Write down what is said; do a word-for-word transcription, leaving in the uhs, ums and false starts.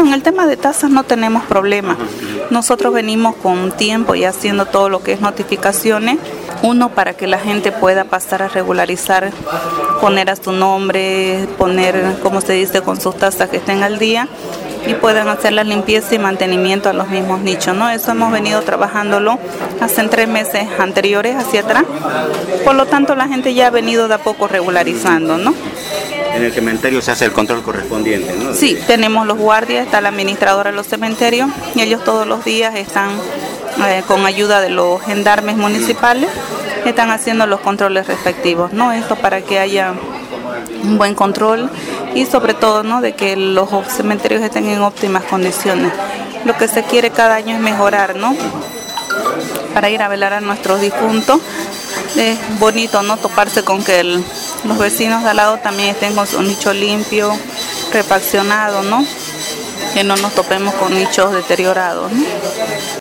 en el tema de tasas no tenemos problema. Nosotros venimos con tiempo y haciendo todo lo que es notificaciones. Uno, para que la gente pueda pasar a regularizar, poner a su nombre, poner, como se dice, con sus tasas que estén al día y puedan hacer la limpieza y mantenimiento a los mismos nichos, ¿no? Eso hemos venido trabajándolo hace tres meses anteriores hacia atrás. Por lo tanto, la gente ya ha venido de a poco regularizando, ¿no? En el cementerio se hace el control correspondiente, ¿no? Sí, tenemos los guardias, está la administradora de los cementerios y ellos todos los días están eh, con ayuda de los gendarmes municipales, están haciendo los controles respectivos, ¿no? Esto para que haya un buen control y sobre todo, ¿no?, de que los cementerios estén en óptimas condiciones. Lo que se quiere cada año es mejorar, ¿no?, para ir a velar a nuestros difuntos. Es bonito, ¿no?, toparse con que el, los vecinos de al lado también estén con su nicho limpio, refaccionado, ¿no?, que no nos topemos con nichos deteriorados, ¿no?